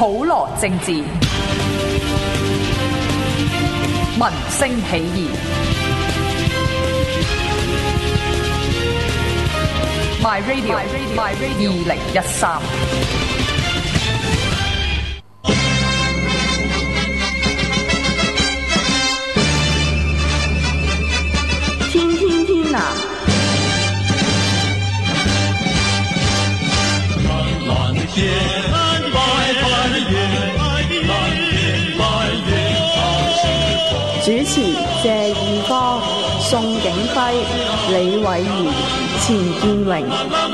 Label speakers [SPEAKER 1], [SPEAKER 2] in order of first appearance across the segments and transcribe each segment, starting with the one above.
[SPEAKER 1] 普羅政治，民聲起義。My Radio 2013。
[SPEAKER 2] 天啊！主持謝義方、宋景輝、李偉賢、錢建榮。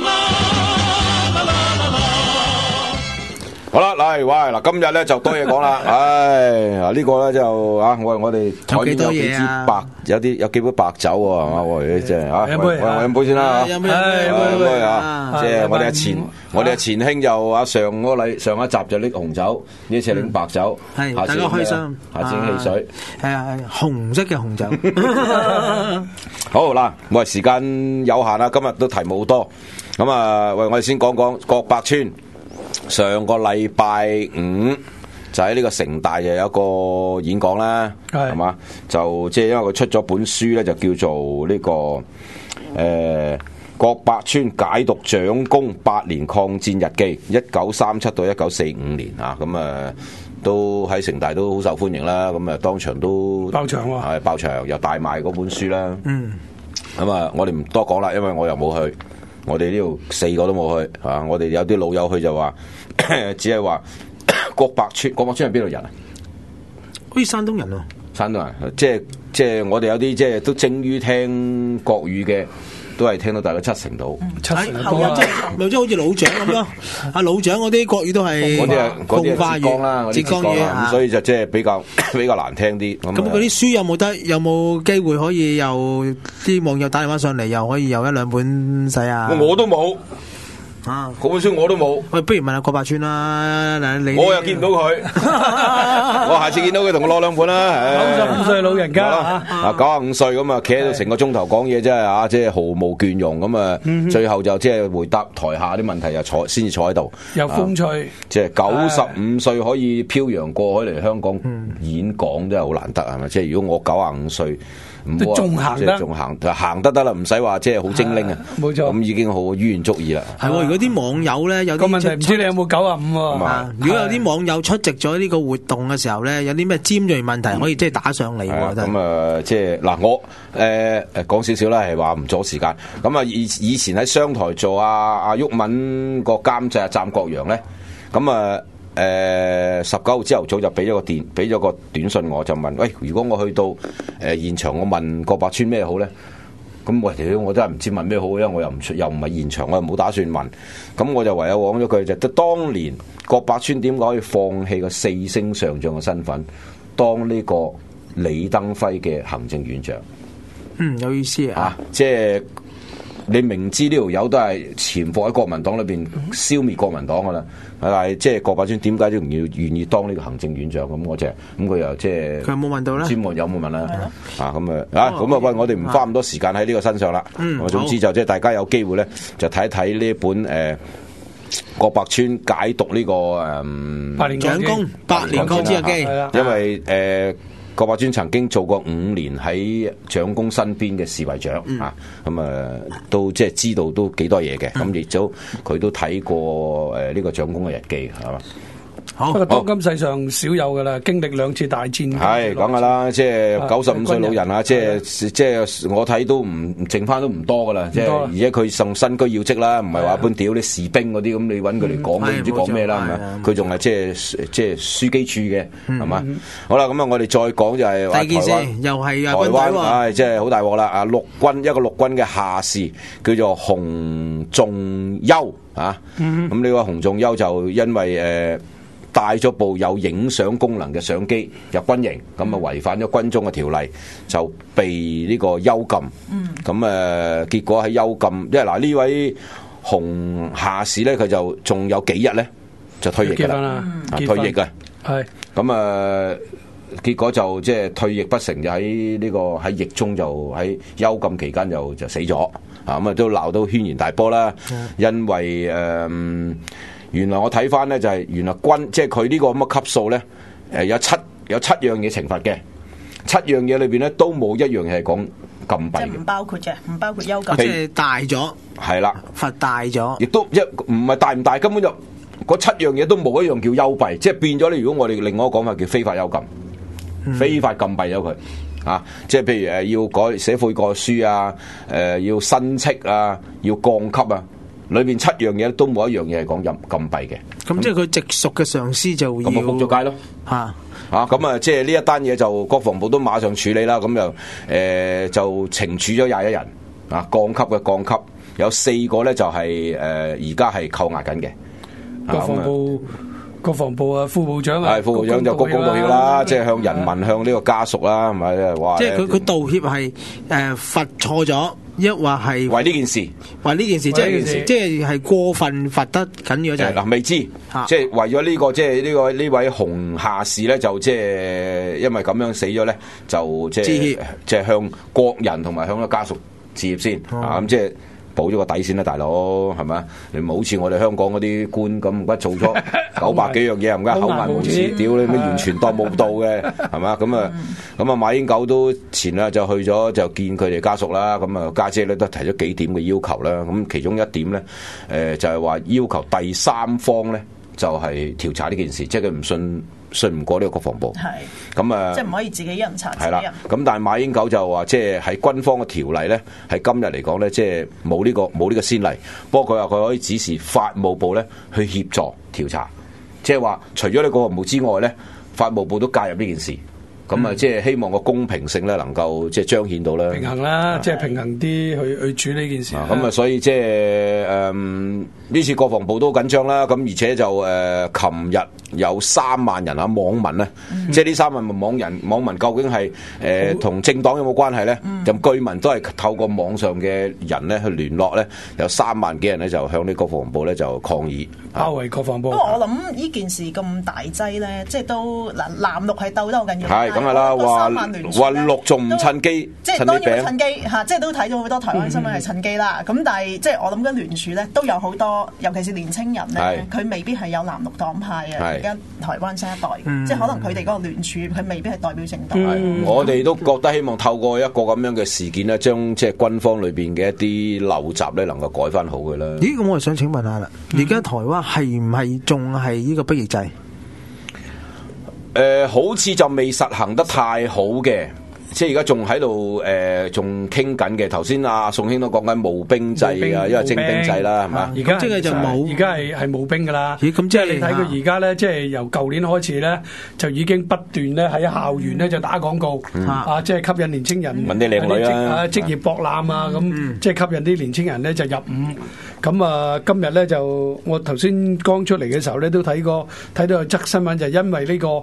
[SPEAKER 3] 好啦，嚟喂嗱，今日咧就多嘢講啦，嗱呢個咧就啊，我哋台面有幾支白，有幾杯白酒喎，係嘛？喂，即係啊，我飲杯先啦嚇，飲杯啊，即係我哋嘅前兄就啊上一集就拎紅酒，呢次拎白酒，
[SPEAKER 4] 係大家開心，
[SPEAKER 3] 下次汽水，
[SPEAKER 4] 係紅色嘅紅酒。
[SPEAKER 3] 好嗱，喂，時間有限啦，今日都題目好多，咁啊，喂，我哋先講講郭百川。上個禮拜五就喺呢個城大就有一個演講啦，係嘛？就即係因為佢出咗本書咧，就叫做呢個郭百川解讀蔣公8年抗戰日記1937到1945年啊，咁啊都喺城大都好受歡迎啦，咁啊當場都
[SPEAKER 5] 爆場喎，
[SPEAKER 3] 係爆場又大賣嗰本書啦。咁啊我哋唔多講啦，因為我又冇去。我哋呢度4個都冇去，啊！我哋有啲老友去就話，只係話郭百川係邊度人啊？
[SPEAKER 4] 好似山東人喎。
[SPEAKER 3] 山東人，即係我哋有啲即係都精於聽國語嘅，都係聽到大概70%到。
[SPEAKER 4] 70%多啊！咪即係好似老蔣咁咯。阿老蔣嗰啲國語都係
[SPEAKER 3] 嗰啲係浙江啦，
[SPEAKER 4] 浙江語
[SPEAKER 3] 咁所以就即係比較難聽啲。
[SPEAKER 4] 咁嗰啲書有冇機會可以有啲網友打電話上嚟，又可以有1-2本使啊？
[SPEAKER 3] 我都冇。嗰本書我都冇。
[SPEAKER 4] 喂，不如問下郭百川啦。
[SPEAKER 3] 我又見唔到佢，我下次見到佢同我攞2本啦。
[SPEAKER 5] 95歲老人家
[SPEAKER 3] 啊，95歲咁啊，企喺度成個鐘頭講嘢，真係啊，即係毫無倦容咁啊。最後就即係回答台下啲問題，又先至坐喺度。
[SPEAKER 5] 有風趣，
[SPEAKER 3] 即係95歲可以漂洋過海嚟香港演講，真係好難得係咪？即係如果我95歲。
[SPEAKER 5] 都仲行得，
[SPEAKER 3] 行得啦，唔使話即係好精靈啊，
[SPEAKER 5] 冇錯，
[SPEAKER 3] 咁已經好於願足矣啦。
[SPEAKER 4] 係喎，如果啲網友咧有啲
[SPEAKER 5] 問題，唔知你有冇95喎？
[SPEAKER 4] 如果有啲網友出席咗呢個活動嘅時候咧，有啲咩尖鋭問題可以即係打上嚟喎。
[SPEAKER 3] 咁啊，即係嗱，我講少少啦，係話唔阻時間。咁啊，以前喺商台做阿毓民個監製湛國陽咧，咁啊。19號朝頭早就俾咗個短信我，就問喂，如果我去到現場，我問郭百川咩好咧？咁我真係唔知問咩好，因為我又唔係現場，我又冇打算問。咁我就唯有講咗句就，當年郭百川點解可以放棄個4星上將嘅身份，當呢個李登輝嘅行政院長？
[SPEAKER 4] 有意思啊！
[SPEAKER 3] 即係。你明知呢條友都係潛伏喺國民黨裏邊消滅國民黨噶啦，但係即係郭百川點解都願意當呢個行政院長咁？我就咁佢又即係佢有冇問到咧？知有冇問啦？喂，我哋唔花咁多時間喺呢個身上啦。我總之就即係大家有機會咧，就睇一睇呢本郭百川解讀呢個
[SPEAKER 4] 蔣公8年抗戰日記，
[SPEAKER 3] 因為郭百川曾經做過5年喺蔣公身邊嘅侍衛長啊，咁都即係知道都幾多嘢嘅，咁亦都佢都睇過呢個蔣公嘅日記係嘛。
[SPEAKER 5] 不過當今世上少有噶啦，經歷2次大戰
[SPEAKER 3] 係講噶啦，即係95歲老人啊，即係我睇都唔剩翻都唔多噶啦，即係而且佢身居要職啦，唔係話一般屌啲士兵嗰啲咁，你揾佢嚟講都唔知講咩啦，係咪？佢仲係即係書記處嘅係嘛？好啦，咁啊，我哋再講就係話台灣，
[SPEAKER 4] 又係
[SPEAKER 3] 台灣，即係好大鑊啦！啊，一個陸軍嘅下士叫做洪仲丘啊，咁呢個洪仲丘就因為帶咗部有影相功能嘅相機入軍營，咁啊違反咗軍中嘅條例，就被呢個幽禁。咁結果喺幽禁，因為嗱呢位洪下士咧，佢就仲有幾日咧就退役㗎啦，退役嘅。係咁結果就即係退役不成，就喺呢個喺役中就喺幽禁期間就死咗。咁都鬧到軒然大波啦，因為原來我睇翻咧就係原來軍即係佢呢個咁嘅級數咧，有七樣嘢懲罰嘅，7樣嘢裏邊咧都冇一樣嘢係講禁閉嘅，
[SPEAKER 6] 即係唔包括嘅，唔包括幽禁。
[SPEAKER 4] 即係大咗，
[SPEAKER 3] 係啦，
[SPEAKER 4] 罰大咗，
[SPEAKER 3] 亦都唔係大唔大，根本就嗰7樣嘢都冇一樣叫幽閉，即係變咗咧。如果我哋另外一個講法叫非法幽禁，非法禁閉咗佢。啊，即係譬如要寫悔過書啊，要申斥啊，要降級啊，裏邊7樣嘢都冇一樣嘢係講禁閉嘅。
[SPEAKER 4] 咁即係佢直屬嘅上司就要
[SPEAKER 3] 咁仆咗街咯。咁啊，即係呢一單嘢就國防部都馬上處理啦。咁就懲處咗21人啊，降級嘅降級，有4個咧就係而家係扣押緊嘅。
[SPEAKER 5] 國防部啊，副部長啊，
[SPEAKER 3] 副部長就鞠躬道歉啦，即係向人民向呢個家屬啦，係咪話？
[SPEAKER 4] 即係佢道歉係罰錯咗，抑或係
[SPEAKER 3] 為呢件事，
[SPEAKER 4] 即係過分罰得緊要就係
[SPEAKER 3] 嗱未知，即係為咗呢個即係呢位洪下士咧，就即係因為咁樣死咗咧，就即係向國人同埋向個家屬致歉先咁即係。補咗個底先啦，大佬係咪？你唔好似我哋香港嗰啲官咁，而家做咗900幾樣嘢，而家厚顏無恥，屌你咩完全當冇到嘅，係嘛？咁啊，馬英九都前日就去咗就見佢哋家屬啦。咁啊，家姐咧都提咗幾點嘅要求啦。咁其中一點咧，就係話要求第三方咧就係調查呢件事，即係佢唔信唔過呢個國防部，咁啊，
[SPEAKER 6] 即係唔可以自己一人查自己人。
[SPEAKER 3] 係啦，咁但係馬英九就話，即係喺軍方嘅條例咧，喺今日嚟講咧，即係冇呢個先例。不過佢話佢可以指示法務部咧去協助調查，即係話除咗呢個國防部之外咧，法務部都介入呢件事。咁啊，即係希望個公平性咧能夠即係彰顯到啦，
[SPEAKER 5] 平衡啦，即係平衡啲去處理呢件事。
[SPEAKER 3] 咁啊，所以即係呢次國防部都緊張啦。咁而且就琴日有3萬人網民咧，即係呢3萬網民究竟係同政黨有冇關係咧？咁居民都係透過網上嘅人咧去聯絡咧，有3萬幾人咧就向呢國防部咧就抗議，
[SPEAKER 5] 包圍國防部。
[SPEAKER 6] 不過我諗呢件事咁大劑咧，即係都藍綠係鬥得好緊要。
[SPEAKER 3] 咁係啦，話綠仲唔趁機，
[SPEAKER 6] 即係當然趁機嚇，即係都睇到好多台灣新聞係趁機啦。咁但係即係我諗緊聯署咧，都有好多，尤其是年青人咧，佢未必係有藍綠黨派嘅。而家台灣新一代，即係可能佢哋嗰個聯署，佢未必係代表政黨。
[SPEAKER 3] 我哋都覺得希望透過一個咁樣嘅事件咧，將即係軍方裏邊嘅一啲陋習咧，能夠改翻好嘅啦。
[SPEAKER 4] 咦？咁我想請問下啦，而家台灣係唔係仲係呢個逼役制？
[SPEAKER 3] 好似就未實行得太好嘅，即係而家仲喺度仲傾緊嘅。頭先阿宋兄都講緊募兵制啊，因為徵兵制啦，係嘛？
[SPEAKER 5] 而家
[SPEAKER 4] 即係就冇，
[SPEAKER 5] 而家係募兵噶啦。
[SPEAKER 4] 咁
[SPEAKER 5] 即係你睇佢而家咧，即係由舊年開始咧，就已經不斷咧喺校園咧就打廣告，即係吸引年青人
[SPEAKER 3] 揾啲靚女啊，
[SPEAKER 5] 職業博覽啊，咁即係吸引啲年青人咧就入伍。咁啊，今日咧就我頭先剛出嚟嘅時候咧，都睇到有則新聞，就因為呢個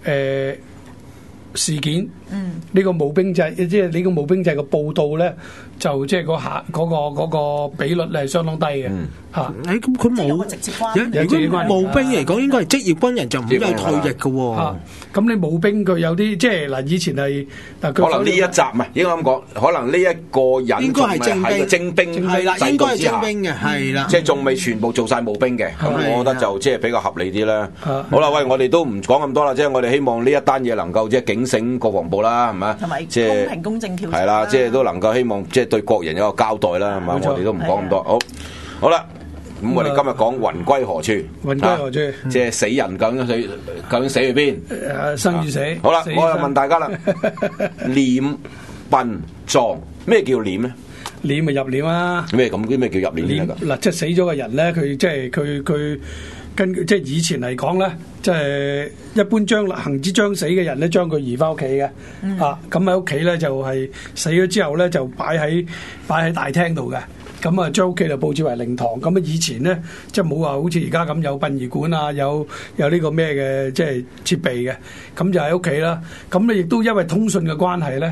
[SPEAKER 5] 事件，呢個募兵制，即係呢個募兵制嘅報道咧，就即係嗰個比率咧係相當低嘅嚇。
[SPEAKER 4] 咁佢冇
[SPEAKER 6] 直接關。
[SPEAKER 4] 如果募兵嚟講，應該係職業軍人就唔應該退役嘅喎。
[SPEAKER 5] 咁你募兵佢有啲即係嗱，以前係
[SPEAKER 3] 可能呢一集唔係應該咁講，可能呢一個人
[SPEAKER 4] 應該係
[SPEAKER 3] 徵兵
[SPEAKER 4] 係啦，應該係徵兵嘅係啦，
[SPEAKER 3] 即係仲未全部做晒募兵嘅。咁我覺得就即係比較合理啲啦。好啦，喂，我哋都唔講咁多啦，即係我哋希望呢一單嘢能夠即係警醒國防部啦，係咪？
[SPEAKER 6] 同埋公平公正調查。
[SPEAKER 3] 係啦，即係都能夠希望即係對國人有個交代啦，係嘛？我哋都唔講咁多。好啦。咁我哋今日講魂歸何處？
[SPEAKER 5] 魂歸何處？
[SPEAKER 3] 即係死人究竟死去邊？
[SPEAKER 5] 生與死。
[SPEAKER 3] 好啦，我又問大家啦，殮殯葬咩叫殮咧？
[SPEAKER 5] 殮咪入殮啊？
[SPEAKER 3] 咩叫入殮
[SPEAKER 5] 嗱，即係死咗嘅人咧，佢即係佢根據即係以前嚟講咧，即係一般行之將死嘅人咧，將佢移翻屋企嘅。咁喺屋企咧就係死咗之後咧就擺喺大廳度嘅。咁啊，將屋企就佈置為靈堂。咁啊，以前咧即係冇話好似而家咁有殯儀館啊，有呢個咩嘅即係設備嘅。咁就喺屋企啦。咁咧亦都因為通訊嘅關係咧，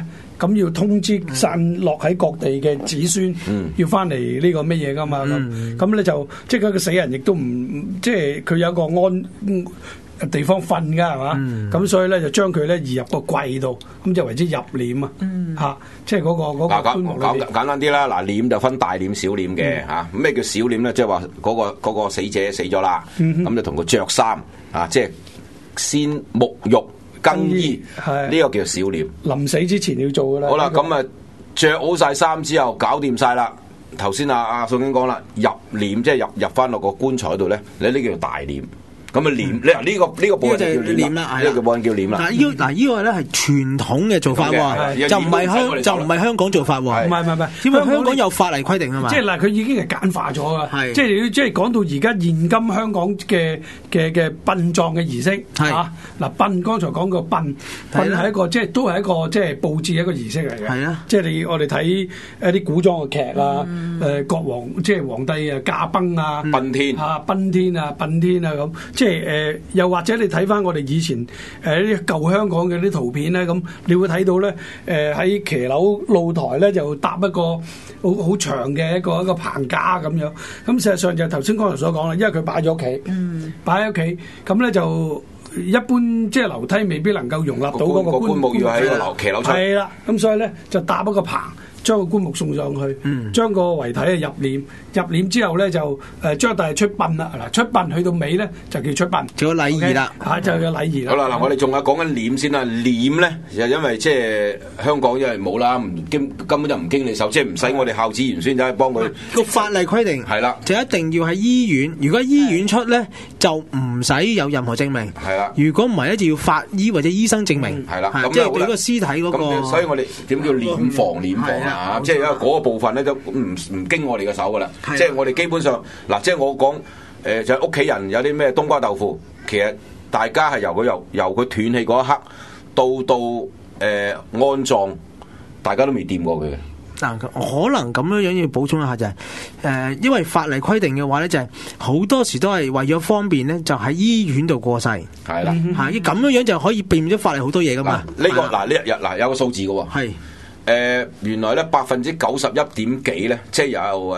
[SPEAKER 5] 咁要通知散落喺各地嘅子孫，要翻嚟呢個乜嘢噶嘛？咁咧就即係個死人亦都唔即係佢有一個安地方瞓㗎係嘛？咁所以咧就將佢咧移入個櫃度，咁就為之入殮啊！嚇，即係嗰個棺木裏邊。
[SPEAKER 3] 簡單啲啦，嗱，殮就分大殮小殮嘅嚇。咩叫小殮咧？即係話嗰個死者死咗啦，咁就同佢着衫啊，即係先沐浴更衣，呢個叫小殮。臨
[SPEAKER 5] 死之前要做㗎啦。
[SPEAKER 3] 好啦，咁啊着好晒衫之後，搞掂晒啦。頭先阿宋經講啦，入殮即係入翻落個棺材度咧，你呢叫做大殮。咁啊殮，你呢個部分叫殮啦，呢個部分叫殮啦。
[SPEAKER 4] 嗱呢個咧係傳統嘅做法喎，就唔係香港做法喎。
[SPEAKER 5] 唔係，
[SPEAKER 4] 因為香港有法例規定啊嘛。
[SPEAKER 5] 即係嗱，佢已經係簡化咗啊。即係講到而家現今香港嘅殯葬嘅儀式嚇。嗱殯，剛才講個殯係一個即係都係一個即係佈置一個儀式嚟嘅。係啊，即係我哋睇一啲古裝嘅劇啊，國王即係皇帝啊駕崩啊，
[SPEAKER 3] 殯天
[SPEAKER 5] 啊殯天啊殯天啊咁。即係又或者你睇翻我哋以前啲舊香港嘅啲圖片咧，咁你會睇到咧喺騎樓露台咧就搭一個好長嘅一個棚架咁樣。咁事實上就頭先剛才所講啦，因為佢擺咗屋企，擺喺屋企，咁咧就一般即係樓梯未必能夠容納到嗰個棺木
[SPEAKER 3] 要喺個騎樓出。
[SPEAKER 5] 係啦，咁所以咧就搭一個棚。將個棺木送上去，將個遺體入殮，入殮之後咧就將第日出殯啦。嗱，出殯去到尾咧就叫出殯，
[SPEAKER 4] 做禮儀啦，
[SPEAKER 5] 嚇就有禮儀啦。
[SPEAKER 3] 好啦，嗱，我哋仲係講緊殮先啦。殮咧就因為即係香港因為冇啦，根本就唔經你手，即係唔使我哋孝子賢孫走去幫佢。
[SPEAKER 4] 個法例規定
[SPEAKER 3] 係啦，
[SPEAKER 4] 就一定要喺醫院。如果醫院出咧，就唔使有任何證明。
[SPEAKER 3] 係啦，
[SPEAKER 4] 如果唔係咧，就要法醫或者醫生證明。
[SPEAKER 3] 係啦，
[SPEAKER 4] 即係對個屍體嗰個。
[SPEAKER 3] 所以我哋點叫殮房啊？即係因為嗰個部分咧都唔經我哋嘅手噶啦。即係我哋基本上嗱，即係我講就係屋企人有啲咩冬瓜豆腐，其實大家係由佢斷氣嗰一刻到安葬，大家都未掂過佢嘅。
[SPEAKER 4] 嗱，可能咁樣要補充一下就係因為法例規定嘅話咧，就係好多時都係為咗方便咧，就喺醫院度過世。係啦，嚇，咁樣就可以避免咗法例好多嘢噶嘛。
[SPEAKER 3] 呢個嗱有個數字嘅喎。係。原來咧91%點幾咧，即係由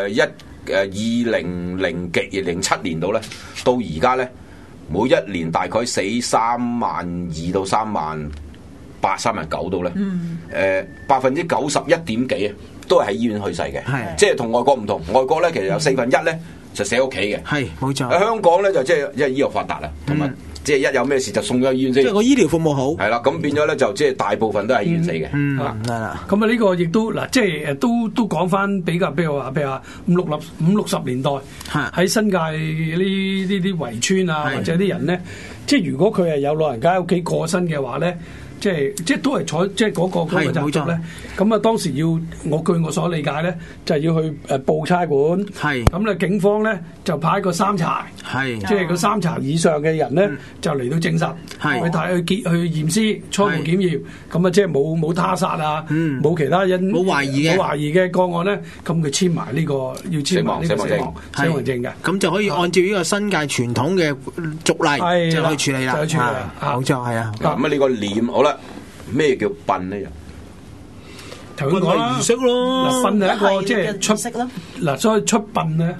[SPEAKER 3] 2007年度咧，到而家咧，每一年大概死32000到38000、39000度咧。91%點幾啊，都係喺醫院去世嘅。係，即係同外國唔同。外國咧其實有1/4咧就死喺屋企嘅。係，冇錯。香港咧就即係因為醫學發達啦，同埋。即係一有咩事就送咗去醫院先，
[SPEAKER 4] 即係個醫療服務好。係
[SPEAKER 3] 啦，咁變咗咧就即係大部分都係醫院死嘅。
[SPEAKER 5] 係啦。咁啊呢個亦都嗱，即係都講翻比較，譬如話50、60年代喺新界呢啲圍村啊，或者啲人咧，即係如果佢係有老人家喺屋企過身嘅話咧。即係都係採即係嗰個習俗咧，咁啊當時要據我所理解咧，就係要去報差館，咁咧警方咧就派個3查，即係個3查以上嘅人咧就嚟到證實，去驗屍、初步檢驗，咁啊即係冇他殺啊，冇其他冇懷疑嘅個案咧，咁佢簽埋呢個要簽埋呢個死亡證嘅，
[SPEAKER 4] 咁就可以按照呢個新界傳統嘅俗例就去處理啦，冇錯係啊。
[SPEAKER 3] 咁啊呢個殮好啦。咩叫殯咧？
[SPEAKER 5] 頭先講啦，儀式咯。嗱，殯係一個即係出息咯。嗱，所以出殯咧，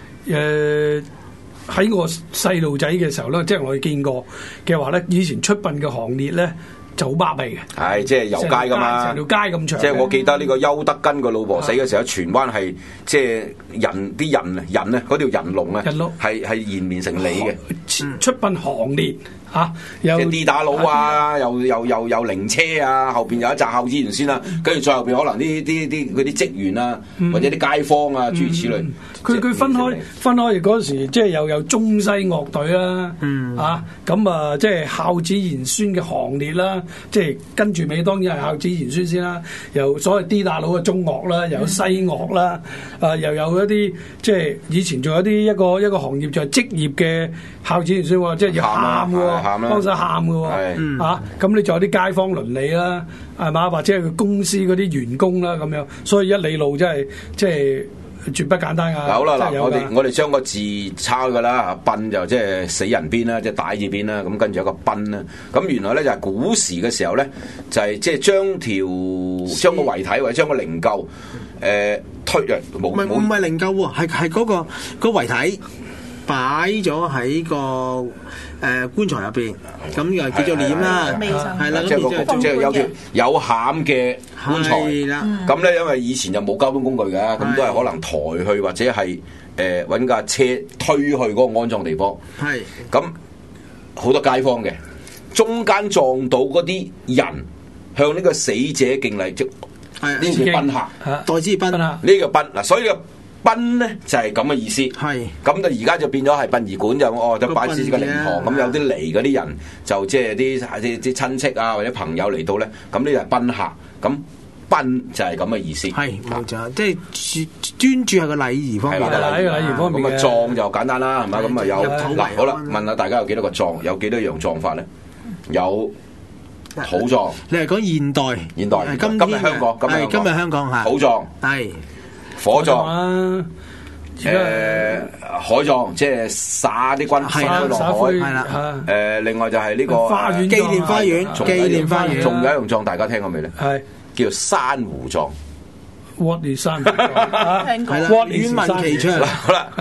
[SPEAKER 5] 喺我細路仔嘅時候咧，即係我哋見過嘅話咧，以前出殯嘅行列咧就好巴閉嘅。係，即係遊街噶嘛，成條街咁長。即係我記得呢個邱德根個老婆死嘅時候，荃灣係即係人咧，嗰條人龍啊，係延綿成里嘅。出殯行列。嚇，有啲打佬啊，又靈車啊，後邊有一紮孝子賢孫啦，跟住再後邊可能啲嗰啲職員啊，或者啲街坊啊，諸如此類。佢分開嗰時，即係又有中西樂隊啦，咁啊，即係孝子賢孫嘅行列啦，即係跟住尾當然係孝子賢孫先啦，由所謂啲打佬嘅中樂啦，又有西樂啦，又有一啲即係以前仲有一個行業就係職業嘅孝子賢孫喎，即係要喊喎。幫手喊嘅喎，咁你仲有啲街坊鄰里啦，係嘛？或者係佢公司嗰啲員工啦，咁樣，所以一里路真係即係絕不簡單啊！
[SPEAKER 3] 好啦，嗱，我哋將個字抄㗎啦，賁就即係死人邊啦，即係帶字邊啦，咁跟住有個賁啦。咁原來咧就係古時嘅時候咧，就係即係將個遺體或者將個靈柩推啊，唔
[SPEAKER 4] 係靈柩喎，係嗰個遺體擺咗喺個棺材入邊，咁又叫做殮啦，係啦，
[SPEAKER 3] 即係有條有餡嘅棺材。咁咧，因為以前就冇交通工具嘅，咁都係可能抬去或者係揾架車推去嗰個安葬地方。係咁好多街坊嘅，中間撞到嗰啲人向呢個死者敬禮，即係呢叫賓客，
[SPEAKER 4] 代之賓啊，
[SPEAKER 3] 呢個賓嗱，所以賁咧就係咁嘅意思，係咁就而家就變咗係殯儀館就擺置個靈堂，咁有啲嚟嗰啲人就即係啲親戚啊或者朋友嚟到咧，咁呢就係賓客，咁賁就係咁嘅意思，係冇錯，即係專注係個禮儀方面，
[SPEAKER 5] 禮儀方面嘅。
[SPEAKER 3] 咁啊葬就簡單啦，係咪？咁啊有嗱好啦，問下大家有幾多個葬，有幾多樣葬法咧？有土葬，
[SPEAKER 4] 你係講現代，
[SPEAKER 3] 今日香港，
[SPEAKER 4] 今日香港嚇
[SPEAKER 3] 土葬
[SPEAKER 4] 係。
[SPEAKER 3] 火葬海葬，即係撒啲軍灰落海，係啦。另外就係呢個
[SPEAKER 4] 紀念花園，
[SPEAKER 3] 仲有一樣葬，大家聽過未咧？
[SPEAKER 5] 係
[SPEAKER 3] 叫做珊瑚葬。
[SPEAKER 5] What is 珊瑚葬？
[SPEAKER 4] 係啦，語文奇長。
[SPEAKER 3] 好啦，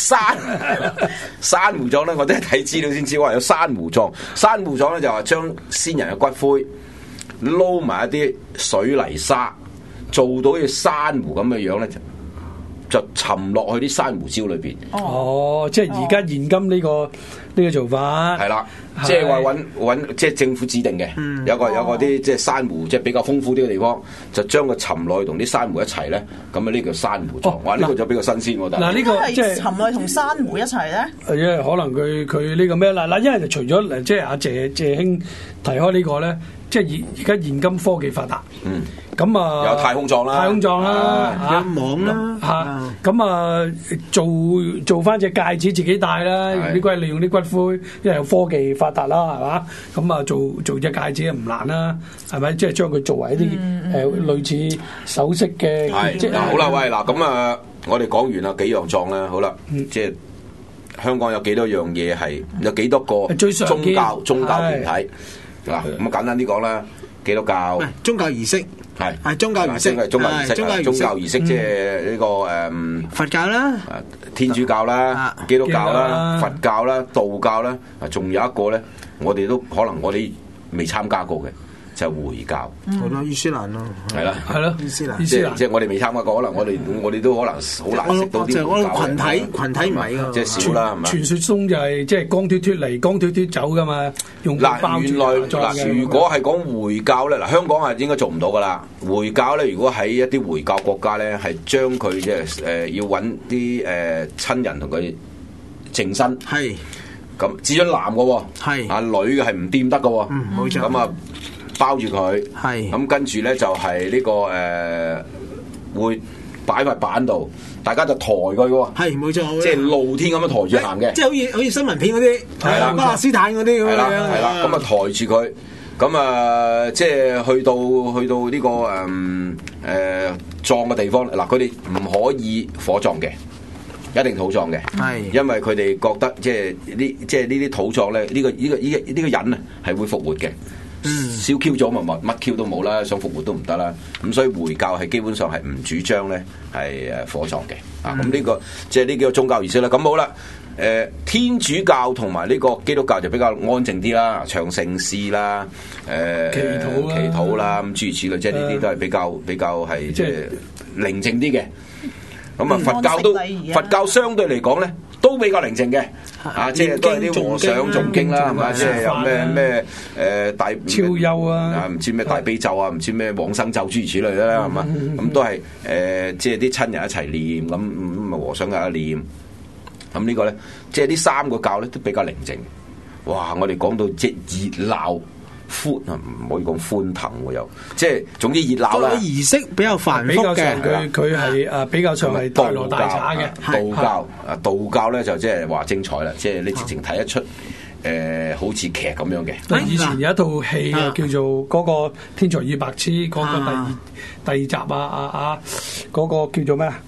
[SPEAKER 3] 珊瑚葬咧，我都係睇資料先知話有珊瑚葬。珊瑚葬咧就話將先人嘅骨灰撈埋一啲水泥沙，做到好似珊瑚咁嘅樣咧，就沉落去啲珊瑚礁裏邊。
[SPEAKER 5] 哦，即係而家現今呢個做法
[SPEAKER 3] 係啦，即係話揾即係政府指定嘅，有個啲即係珊瑚即係比較豐富啲嘅地方，就將佢沉落去同啲珊瑚一齊咧，咁啊呢叫珊瑚葬。哇，呢個就比較新鮮喎。
[SPEAKER 5] 嗱，呢個即係
[SPEAKER 6] 沉落去同珊瑚一齊咧。
[SPEAKER 5] 因為可能佢呢個咩啦？嗱，因為除咗即係阿謝兄提開呢個咧。即係而家現今科技發達，咁啊
[SPEAKER 3] 有太空葬啦，
[SPEAKER 4] 有網啦
[SPEAKER 5] 嚇，咁啊做翻隻戒指自己戴啦，利用啲骨灰，因為有科技發達啦，係嘛？咁啊做隻戒指唔難啦，係咪？即係將佢作為一啲類似首飾嘅，即係
[SPEAKER 3] 好啦，喂嗱，咁啊，我哋講完啦幾樣葬啦，好啦，即係香港有幾多樣嘢係有幾多個宗教團體？嗱，咁簡單啲講啦，基督教
[SPEAKER 4] 宗教儀式係宗教儀式，
[SPEAKER 3] 宗教儀式即係呢個
[SPEAKER 4] 佛教啦、
[SPEAKER 3] 天主教啦、基督教啦、佛教啦、道教啦，仲有一個咧，我哋都可能我哋未參加過嘅。就回教，
[SPEAKER 4] 好啦，伊斯蘭咯，
[SPEAKER 3] 係啦，
[SPEAKER 5] 係咯，
[SPEAKER 4] 伊斯蘭，
[SPEAKER 3] 即係我哋未參加過，可能我哋都可能好難識到啲
[SPEAKER 4] 回教群體唔係㗎，
[SPEAKER 3] 即係少啦，係咪？
[SPEAKER 5] 傳說中就係即係光脫脫嚟，光脫脫走㗎嘛，用包住。
[SPEAKER 3] 原來嗱，如果係講回教咧，嗱香港係應該做唔到㗎啦。回教咧，如果喺一啲回教國家咧，係將佢即係要揾啲親人同佢淨身，係咁，只准男嘅喎，係啊女嘅係唔掂得嘅喎，
[SPEAKER 4] 冇錯，
[SPEAKER 3] 咁啊。包住佢，係咁跟住咧就係呢個會擺塊板度，大家就抬佢喎，係冇錯，即係露天咁樣抬住行嘅，
[SPEAKER 4] 即係好似新聞片嗰啲，係啦，巴勒斯坦嗰啲咁樣，
[SPEAKER 3] 係啦，咁啊抬住佢，咁啊即係去到呢個葬嘅地方，嗱佢哋唔可以火葬嘅。一定土葬嘅，係因為佢哋覺得即係呢啲土葬咧，呢個人啊係會復活嘅。燒 Q 咗咪乜 Q 都冇啦，想復活都唔得啦。咁所以回教係基本上係唔主張咧係火葬嘅。咁呢個即係呢幾個宗教儀式啦。咁好啦，天主教同埋呢個基督教就比較安靜啲啦，唱聖詩啦，祈禱啦，咁諸如此類，即係呢啲都係比較係即係寧靜啲嘅。咁啊，佛教相對嚟講咧，都比較寧靜嘅，即係都係啲和尚誦經啦，係嘛，即係有咩大
[SPEAKER 5] 超幽啊，
[SPEAKER 3] 唔知咩大悲咒啊，唔知咩往生咒諸如此類啦，係嘛，咁都係即係啲親人一齊念，咁和尚又一念，咁呢個咧，即係呢三個教咧都比較寧靜。哇！我哋講到即係熱鬧。歡啊，唔可以講歡騰喎，又即係總之熱鬧啦。
[SPEAKER 4] 儀式比較繁複
[SPEAKER 5] 嘅，佢係比較上係大鑼大灑嘅。
[SPEAKER 3] 道教咧就即係話精彩啦，即係你直情睇得出好似劇咁樣嘅。
[SPEAKER 5] 以前有一套戲叫做嗰個《天才與白痴》嗰個第二集嗰個叫做咩啊？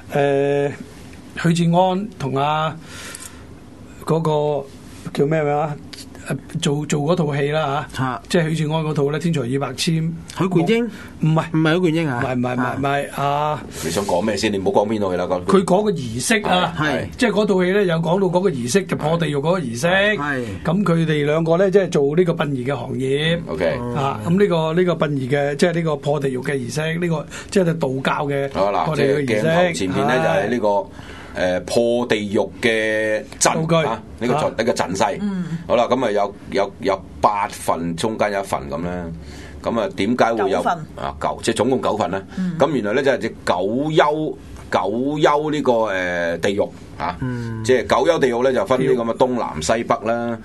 [SPEAKER 5] 許志安同嗰個叫咩名啊？做嗰套戲啦嚇，即係許志安嗰套咧《天才二百千》。
[SPEAKER 4] 許冠英唔係許冠英啊？
[SPEAKER 5] 唔係啊！
[SPEAKER 3] 你想講咩先？你唔好講邊套戲啦，
[SPEAKER 5] 佢講個儀式啊，即係嗰套戲咧有講到嗰個儀式就破地獄嗰個儀式。咁佢哋兩個咧即係做呢個殯儀嘅行業。
[SPEAKER 3] OK
[SPEAKER 5] 咁呢個殯儀嘅即係呢個破地獄嘅儀式，呢個即係道教嘅破地獄儀式。
[SPEAKER 3] 鏡頭前面咧就係呢個。破地獄嘅陣啊，呢個陣勢，好啦，咁啊有8份，中間有1份咁咧，咁啊點解會有即係總共9份咧？咁原來咧就係隻九幽呢個地獄啊，即係九幽地獄咧就分啲咁嘅東南西北啦，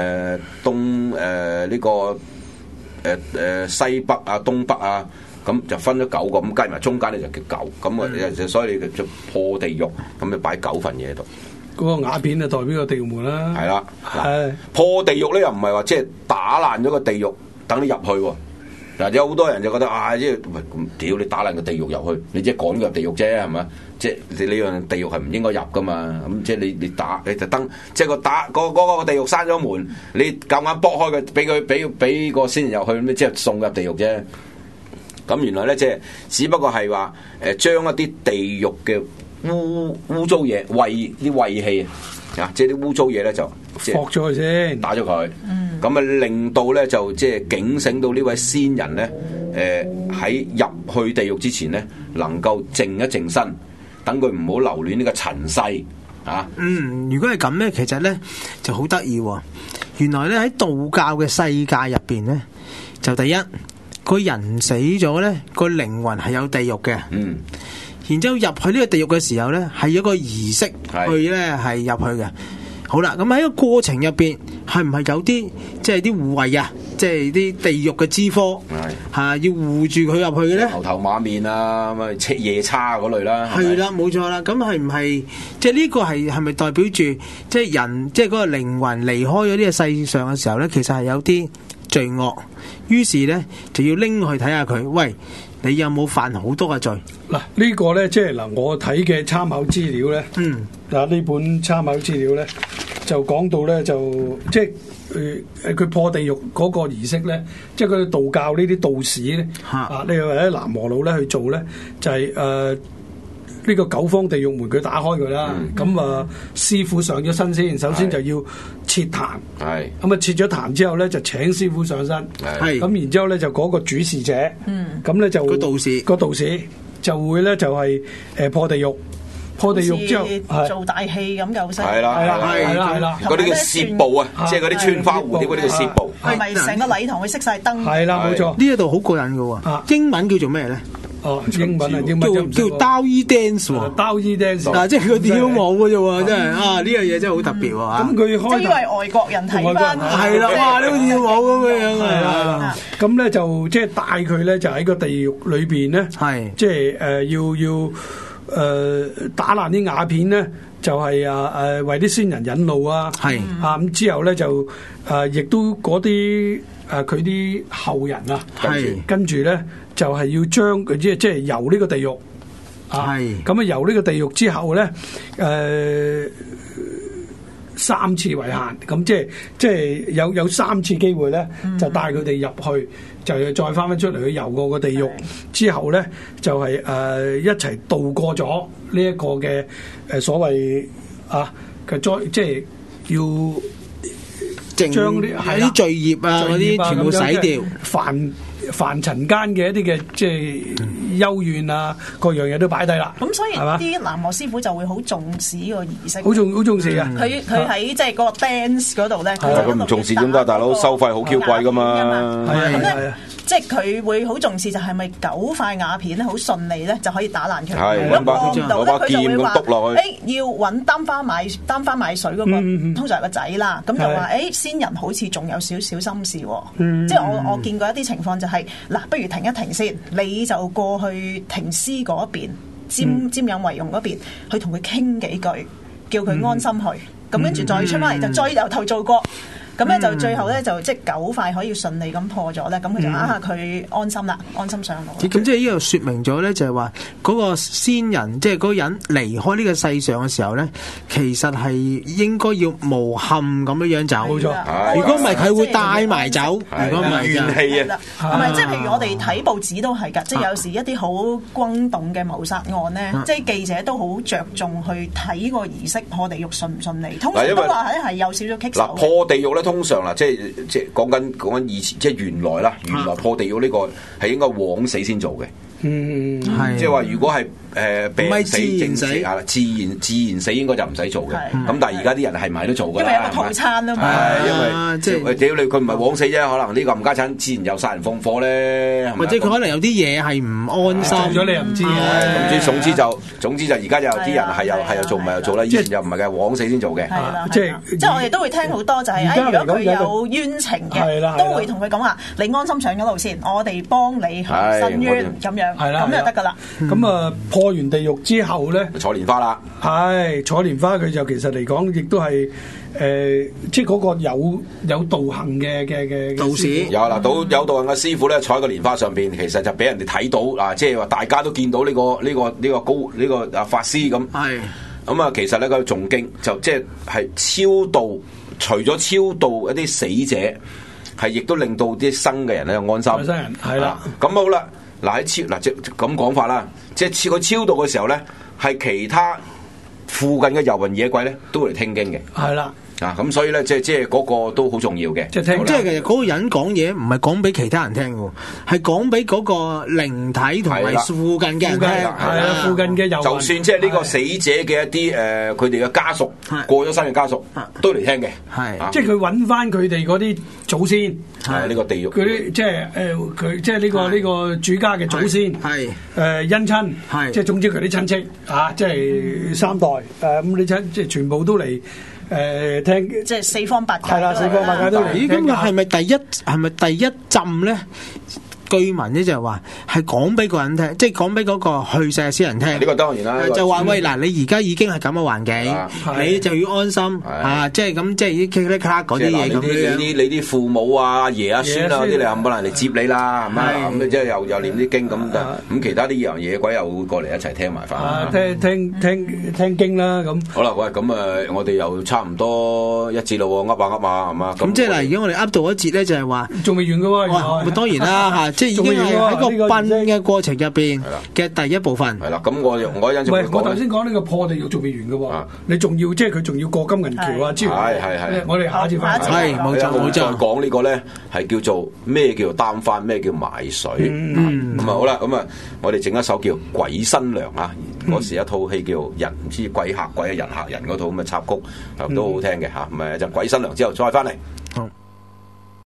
[SPEAKER 3] 呢個西北啊東北啊。咁就分咗9個，咁計埋中間咧就叫9，咁啊，所以你就破地獄，咁就擺9份嘢喺度。
[SPEAKER 5] 嗰個瓦片就代表個地獄門啦。
[SPEAKER 3] 係啦，破地獄咧又唔係話即係打爛咗個地獄等你入去喎。嗱，有好多人就覺得即係屌你打爛個地獄入去，你即係趕佢入地獄啫，係咪？即係你呢樣地獄係唔應該入噶嘛？咁即係你特登，即係個地獄閂咗門，你夾硬剝開佢，俾個先人入去，咁即係送入地獄啫。咁原來咧，即係只不過係話將一啲地獄嘅污糟嘢、啲穢氣啊，即係啲污糟嘢咧就
[SPEAKER 5] 駁咗佢先，
[SPEAKER 3] 打咗佢。咁啊，令到咧就即係警醒到呢位先人咧，喺入去地獄之前咧，能夠靜一靜身，等佢唔好留戀呢個塵世啊。
[SPEAKER 4] 如果係咁咧，其實咧就好得意喎。原來咧喺道教嘅世界入邊咧，就第一。個人死咗咧，個靈魂係有地獄嘅。然之後入去呢個地獄嘅時候咧，係有一個儀式去咧係入去嘅。好啦，咁喺個過程入邊，係唔係有啲即係啲護衛啊，即係啲地獄嘅支科要護住佢入去嘅咧？牛
[SPEAKER 3] 頭馬面啊，咁夜叉嗰類啦。
[SPEAKER 4] 係啦，冇錯啦。咁係唔係即係呢個係咪代表住即係人即係嗰個靈魂離開咗呢個世上嘅時候咧，其實係有啲罪惡，於是咧就要拎去睇下佢，喂，你有冇犯好多嘅罪？
[SPEAKER 5] 嗱，呢個咧即係嗱，我睇嘅參考資料咧，嗱呢本參考資料咧就講到咧就即係佢破地獄嗰個儀式咧，即係佢道教呢啲道士咧，呢個喺南和路咧去做咧，就係呢個9方地獄門佢打開佢啦，咁師傅上咗身先，首先就要設壇，咁設咗壇之後咧就請師傅上身，咁然之後咧就嗰個主事者，咁咧就個道士就會咧就係破地獄之後
[SPEAKER 6] 做大戲咁救生，
[SPEAKER 3] 係啦，嗰啲叫攝步啊，即係嗰啲穿花蝴蝶嗰啲叫攝步，
[SPEAKER 6] 係咪成個禮堂會熄晒燈？
[SPEAKER 5] 係啦，冇錯。
[SPEAKER 4] 呢一度好過癮嘅喎，英文叫做咩咧？
[SPEAKER 5] 英文
[SPEAKER 4] 叫 Daoyi Dance 喎
[SPEAKER 5] ，Daoyi Dance，
[SPEAKER 4] 即係佢跳舞嘅啫喎，真係呢樣嘢真係好特別喎。
[SPEAKER 5] 咁佢開
[SPEAKER 6] 即係以為外國人睇翻，
[SPEAKER 4] 係啦，哇！呢個跳舞咁樣啊，
[SPEAKER 5] 咁咧就即係帶佢咧就喺個地獄裏邊咧，即係要打爛啲瓦片咧，就係為啲先人引路啊，咁之後咧就亦都嗰啲佢啲後人啊，跟住咧。就係要將佢即係遊呢個地獄，咁遊呢個地獄之後咧，3次為限，咁即係有3次機會咧，就帶佢哋入去，就再翻出嚟去遊過個地獄，之後咧就係一齊度過咗呢一個嘅所謂嘅災，即係要將啲
[SPEAKER 4] 罪孽啊嗰啲全部洗掉，
[SPEAKER 5] 凡塵間嘅一啲嘅即係幽怨啊，各樣嘢都擺低啦。
[SPEAKER 6] 咁所以啲南無師傅就會好重視呢個儀式，
[SPEAKER 5] 好重視啊！
[SPEAKER 6] 佢喺即係嗰個 dance 嗰度咧，
[SPEAKER 3] 佢唔重視點解？大佬收費好 Q 貴噶嘛？
[SPEAKER 6] 係即係佢會好重視就係咪9塊瓦片咧好順利咧就可以打爛佢。如果過唔到咧，佢就會話要揾擔花買水嗰個，通常係個仔啦。咁就話先人好似仲有少少心事喎。即係我見過一啲情況就係嗱，不如停一停先，你就過去停屍嗰邊，瞻仰遺容嗰邊，去同佢傾幾句，叫佢安心去。咁跟住再出翻嚟就再由頭做過。 咁咧就最後咧就即係9塊可以順利咁破咗咧，咁佢就佢安心啦，安心上路。
[SPEAKER 4] 咁即係呢度説明咗咧，就係話嗰個先人，即係嗰個人離開呢個世上嘅時候咧，其實係應該要無憾咁樣走。
[SPEAKER 5] 冇錯，
[SPEAKER 4] 如果唔係佢會帶埋走。如果唔係
[SPEAKER 3] 怨氣啊，
[SPEAKER 6] 係咪？即係譬如我哋睇報紙都係㗎，即係有時一啲好轟動嘅謀殺案咧，即係記者都好着重去睇個儀式破地獄順唔順利，通常都話係有少少棘手。
[SPEAKER 3] 嗱，破地獄咧，通常嗱，即係講緊以前，即係原來破地獄呢個係應該枉死先做嘅。係，即係話如果係病死症死啊，自然死應該就唔使做嘅。咁但係而家啲人係咪都做㗎？
[SPEAKER 6] 因為有個套餐啊嘛。
[SPEAKER 3] 係因為即係屌你，佢唔係枉死啫，可能呢個冚家鏟自然又殺人放火咧，
[SPEAKER 4] 或者佢可能有啲嘢係唔安心
[SPEAKER 5] 咗，你又唔知嘅。
[SPEAKER 3] 總之就而家有啲人係又做，唔係又做啦。以前又唔係嘅，枉死先做嘅。
[SPEAKER 6] 即係我哋都會聽好多就係，如果佢有冤情嘅，都會同佢講話，你安心上咗路先，我哋幫你去申冤咁樣。係啦，咁就得噶啦。
[SPEAKER 5] 咁啊，破完地獄之後咧，
[SPEAKER 3] 坐蓮花啦。
[SPEAKER 5] 係坐蓮花，佢就其實嚟講，亦都係即係嗰個有道行嘅道士。
[SPEAKER 3] 有啦，有道行嘅師傅咧，坐喺個蓮花上邊，其實就俾人哋睇到啊，即係話大家都見到呢個法師咁。係咁啊，其實咧個誦經就即係超度，除咗超度一啲死者，係亦都令到啲生嘅人咧安心。
[SPEAKER 5] 生人係啦，
[SPEAKER 3] 咁好啦。嗱即係咁講法啦，即係佢超度嘅時候咧，係其他附近嘅遊魂野鬼咧都會嚟聽經嘅。係啦。咁所以咧，即係嗰個都好重要嘅。
[SPEAKER 4] 即係其實嗰個人講嘢唔係講俾其他人聽嘅，係講俾嗰個靈體同埋附近嘅人聽。
[SPEAKER 5] 係啦，附近嘅遊魂。
[SPEAKER 3] 就算即係呢個死者嘅一啲佢哋嘅家屬，過咗身嘅家屬都嚟聽嘅。係，
[SPEAKER 5] 即係佢揾翻佢哋嗰啲祖先。
[SPEAKER 3] 係呢個地獄。
[SPEAKER 5] 嗰啲即係佢即係呢個主家嘅祖先。係姻親。係即係總之佢啲親戚即係3代咁你即係全部都嚟。聽
[SPEAKER 6] 即係四方八界
[SPEAKER 5] 係啦，四方八界都嚟。
[SPEAKER 4] 咁係咪第一浸咧？據聞咧就係話係講俾個人聽，即係講俾嗰個去世嘅先人聽。
[SPEAKER 3] 呢個當然啦，
[SPEAKER 4] 就話喂嗱，你而家已經係咁嘅環境，你就要安心即係咁，即係啲噼哩咔嗰啲嘢咁樣。
[SPEAKER 3] 你啲父母啊、阿爺啊、孫啊嗰啲，你冚唪唥嚟接你啦，係咪？咁即係又念啲經咁，咁其他啲遊魂野鬼又會過嚟一齊聽埋翻。
[SPEAKER 5] 聽經啦咁。
[SPEAKER 3] 好啦，喂，咁我哋又差唔多一節咯，噏下係嘛？
[SPEAKER 4] 咁即係嗱，而家我哋噏到一節咧，就係話
[SPEAKER 5] 仲未完嘅喎。
[SPEAKER 4] 當然啦嚇。即係已經係喺個殯嘅過程入邊嘅第一部分。
[SPEAKER 3] 係啦，咁我一陣就
[SPEAKER 5] 我頭先講呢個破地獄仲未完嘅喎，你仲要即係佢仲要過金銀橋啊之類。係，我哋下一節翻嚟。
[SPEAKER 4] 係冇錯。
[SPEAKER 3] 再講呢個咧係叫做咩叫做擔幡，咩叫埋水。咁好啦，咁我哋整一首叫《鬼新娘》啊，嗰時一套戲叫人唔知鬼嚇鬼人嚇人嗰套咁嘅插曲，都好聽嘅嚇。咁就《鬼新娘》之後再翻嚟。